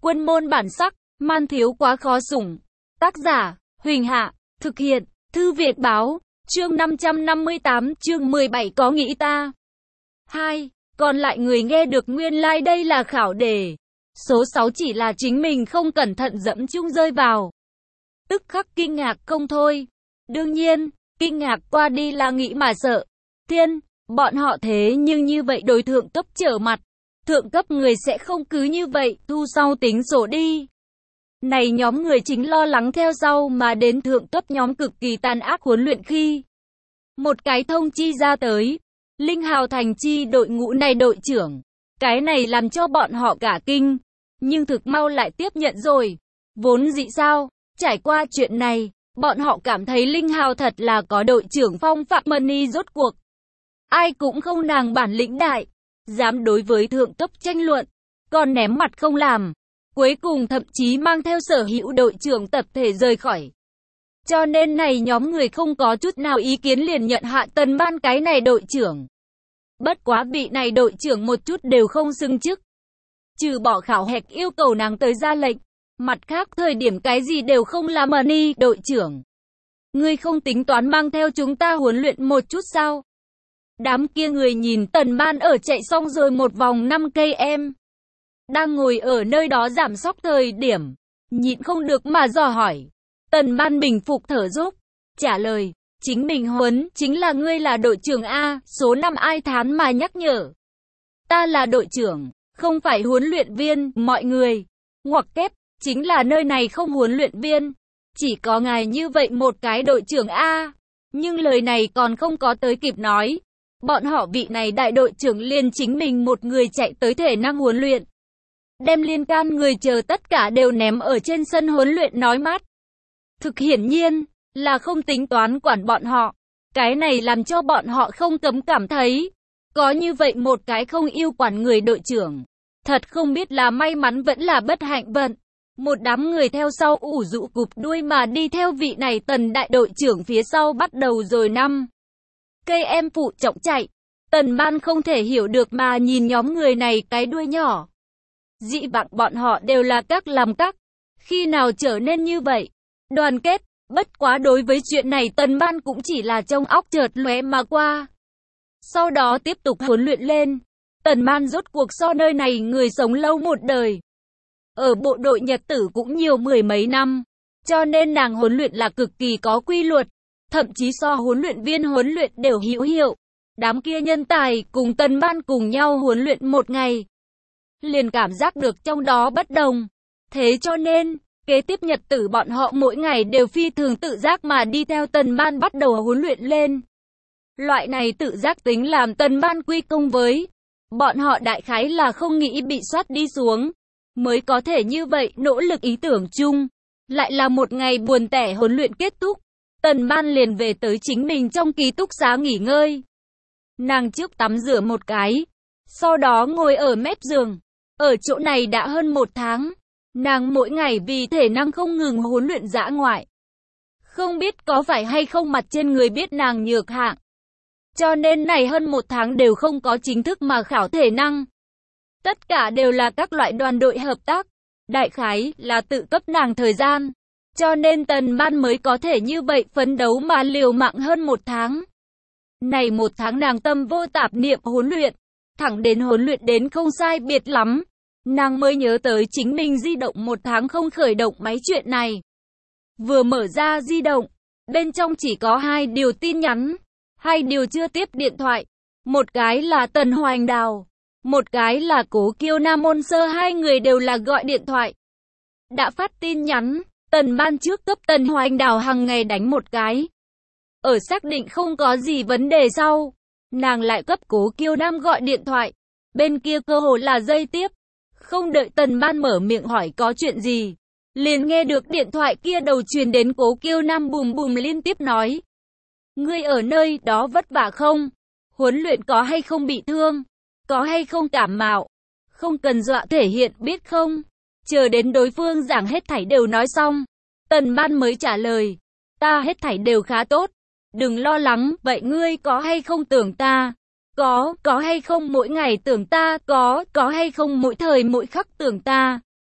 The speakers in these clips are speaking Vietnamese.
Quân môn bản sắc, man thiếu quá khó sủng. Tác giả, Huỳnh Hạ, thực hiện, Thư Việt Báo, chương 558, chương 17 có nghĩ ta. 2. Còn lại người nghe được nguyên lai like đây là khảo đề. Số 6 chỉ là chính mình không cẩn thận dẫm chung rơi vào. Tức khắc kinh ngạc không thôi. Đương nhiên, kinh ngạc qua đi là nghĩ mà sợ. Thiên, bọn họ thế nhưng như vậy đối thượng cấp trở mặt. Thượng cấp người sẽ không cứ như vậy, thu sau tính sổ đi. Này nhóm người chính lo lắng theo sau mà đến thượng cấp nhóm cực kỳ tàn ác huấn luyện khi. Một cái thông chi ra tới. Linh Hào thành chi đội ngũ này đội trưởng. Cái này làm cho bọn họ cả kinh. Nhưng thực mau lại tiếp nhận rồi. Vốn dĩ sao, trải qua chuyện này, bọn họ cảm thấy Linh Hào thật là có đội trưởng phong phạm money rốt cuộc. Ai cũng không nàng bản lĩnh đại. Dám đối với thượng cấp tranh luận. Còn ném mặt không làm. Cuối cùng thậm chí mang theo sở hữu đội trưởng tập thể rời khỏi. Cho nên này nhóm người không có chút nào ý kiến liền nhận hạ Tần Ban cái này đội trưởng. Bất quá vị này đội trưởng một chút đều không xưng chức. Trừ bỏ khảo hạch yêu cầu nàng tới ra lệnh. Mặt khác thời điểm cái gì đều không làm money đội trưởng. Ngươi không tính toán mang theo chúng ta huấn luyện một chút sao? Đám kia người nhìn Tần Ban ở chạy xong rồi một vòng 5 cây em. Đang ngồi ở nơi đó giảm sóc thời điểm. Nhịn không được mà dò hỏi. Tần Ban bình phục thở dốc. Trả lời. Chính mình huấn, chính là ngươi là đội trưởng A, số 5 ai thán mà nhắc nhở. Ta là đội trưởng, không phải huấn luyện viên, mọi người. Ngoặc kép, chính là nơi này không huấn luyện viên. Chỉ có ngài như vậy một cái đội trưởng A. Nhưng lời này còn không có tới kịp nói. Bọn họ vị này đại đội trưởng liền chính mình một người chạy tới thể năng huấn luyện. Đem liên can người chờ tất cả đều ném ở trên sân huấn luyện nói mát. Thực hiển nhiên, là không tính toán quản bọn họ. Cái này làm cho bọn họ không cấm cảm thấy. Có như vậy một cái không yêu quản người đội trưởng. Thật không biết là may mắn vẫn là bất hạnh vận. Một đám người theo sau ủ rũ cụp đuôi mà đi theo vị này Tần đại đội trưởng phía sau bắt đầu rồi năm. Cây em phụ trọng chạy. Tần Ban không thể hiểu được mà nhìn nhóm người này cái đuôi nhỏ. Dị vãng bọn họ đều là các làm các. Khi nào trở nên như vậy? Đoàn kết. Bất quá đối với chuyện này Tần Ban cũng chỉ là trong óc chợt lóe mà qua. Sau đó tiếp tục huấn luyện lên. Tần Ban rốt cuộc so nơi này người sống lâu một đời. Ở bộ đội Nhật Tử cũng nhiều mười mấy năm. Cho nên nàng huấn luyện là cực kỳ có quy luật. Thậm chí so huấn luyện viên huấn luyện đều hữu hiệu. Đám kia nhân tài cùng Tần Ban cùng nhau huấn luyện một ngày. Liền cảm giác được trong đó bất đồng. Thế cho nên, kế tiếp Nhật Tử bọn họ mỗi ngày đều phi thường tự giác mà đi theo Tần Ban bắt đầu huấn luyện lên. Loại này tự giác tính làm Tần Ban quy công với. Bọn họ đại khái là không nghĩ bị soát đi xuống. Mới có thể như vậy nỗ lực ý tưởng chung. Lại là một ngày buồn tẻ huấn luyện kết thúc. Tần Ban liền về tới chính mình trong ký túc xá nghỉ ngơi. Nàng trước tắm rửa một cái. Sau đó ngồi ở mép giường. Ở chỗ này đã hơn một tháng. Nàng mỗi ngày vì thể năng không ngừng huấn luyện dã ngoại. Không biết có phải hay không mặt trên người biết nàng nhược hạng. Cho nên này hơn một tháng đều không có chính thức mà khảo thể năng. Tất cả đều là các loại đoàn đội hợp tác. Đại khái là tự cấp nàng thời gian. Cho nên Tần Ban mới có thể như vậy phấn đấu mà liều mạng hơn một tháng. Này một tháng nàng tâm vô tạp niệm huấn luyện. Thẳng đến huấn luyện đến không sai biệt lắm. Nàng mới nhớ tới chính mình di động một tháng không khởi động máy chuyện này. Vừa mở ra di động. Bên trong chỉ có 2 điều tin nhắn. 2 điều chưa tiếp điện thoại. Một cái là Tần Hoành Đào. Một cái là Cố Kiêu Nam Môn Sơ, 2 người đều là gọi điện thoại. Đã phát tin nhắn. Tần Ban trước cấp Tần Hoành Đào hàng ngày đánh một cái. Ở xác định không có gì vấn đề sau. Nàng lại cấp Cố Kiêu Nam gọi điện thoại. Bên kia cơ hồ là dây tiếp. Không đợi Tần Ban mở miệng hỏi có chuyện gì. Liền nghe được điện thoại kia đầu truyền đến Cố Kiêu Nam bùm bùm liên tiếp nói. Ngươi ở nơi đó vất vả không? Huấn luyện có hay không bị thương? Có hay không cảm mạo? Không cần dọa thể hiện biết không? Chờ đến đối phương giảng hết thảy đều nói xong. Tần Ban mới trả lời. Ta hết thảy đều khá tốt. Đừng lo lắng, vậy ngươi có hay không tưởng ta? Có hay không mỗi ngày tưởng ta? Có hay không mỗi thời mỗi khắc tưởng ta?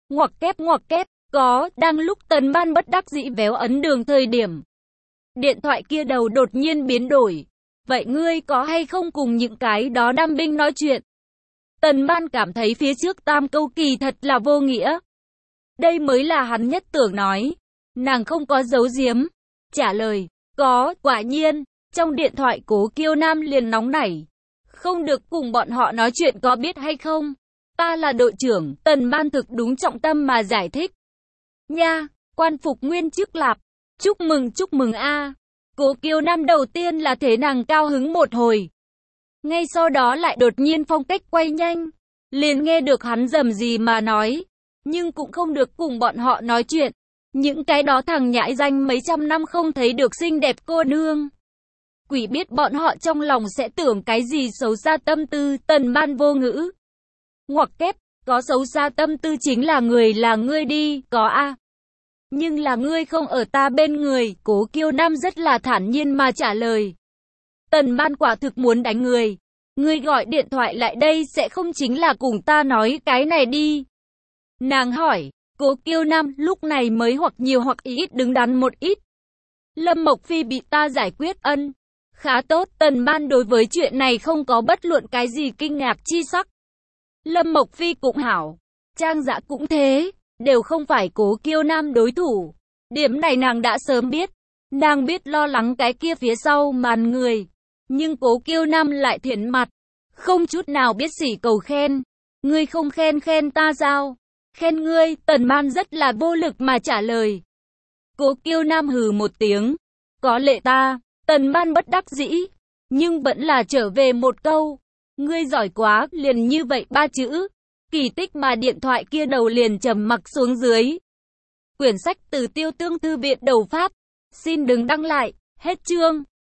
ngoặc kép, có, đang lúc Tần Ban bất đắc dĩ véo ấn đường thời điểm. Điện thoại kia đầu đột nhiên biến đổi. Vậy ngươi có hay không cùng những cái đó đam binh nói chuyện? Tần Ban cảm thấy phía trước tam câu kỳ thật là vô nghĩa. Đây mới là hắn nhất tưởng nói. Nàng không có giấu giếm. Trả lời, có, quả nhiên. Trong điện thoại Cố Kiêu Nam liền nóng nảy. Không được cùng bọn họ nói chuyện có biết hay không? Ta là đội trưởng, Tần Ban thực đúng trọng tâm mà giải thích. Nha, quan phục nguyên chức lạp. Chúc mừng a. Cố Kiêu Nam đầu tiên là thế nàng cao hứng một hồi. Ngay sau đó lại đột nhiên phong cách quay nhanh. Liền nghe được hắn rầm gì mà nói. Nhưng cũng không được cùng bọn họ nói chuyện. Những cái đó thằng nhãi danh mấy trăm năm không thấy được xinh đẹp cô nương. Quỷ biết bọn họ trong lòng sẽ tưởng cái gì xấu xa tâm tư. Tần Ban vô ngữ. Ngoặc kép, có xấu xa tâm tư chính là ngươi đi, có a. Nhưng là ngươi không ở ta bên người, Cố Kiêu Nam rất là thản nhiên mà trả lời. Tần Ban quả thực muốn đánh người. Ngươi gọi điện thoại lại đây sẽ không chính là cùng ta nói cái này đi. Nàng hỏi, Cố Kiêu Nam lúc này mới hoặc nhiều hoặc ít đứng đắn một ít. Lâm Mộc Phi bị ta giải quyết ân. Khá tốt, Tần Ban đối với chuyện này không có bất luận cái gì kinh ngạc chi sắc. Lâm Mộc Phi cũng hảo, Trang Dã cũng thế, đều không phải Cố Kiêu Nam đối thủ. Điểm này nàng đã sớm biết. Nàng biết lo lắng cái kia phía sau màn người. Nhưng Cố Kiêu Nam lại thiện mặt. Không chút nào biết sỉ cầu khen. Ngươi không khen ta sao? Khen ngươi, Tần Ban rất là vô lực mà trả lời. Cố Kiêu Nam hừ một tiếng. Có lệ ta, Tần Ban bất đắc dĩ. Nhưng vẫn là trở về một câu. Ngươi giỏi quá, liền như vậy ba chữ. Kỳ tích mà điện thoại kia đầu liền trầm mặc xuống dưới. Quyển sách từ Tiêu Tương Thư viện đầu Pháp. Xin đừng đăng lại. Hết chương.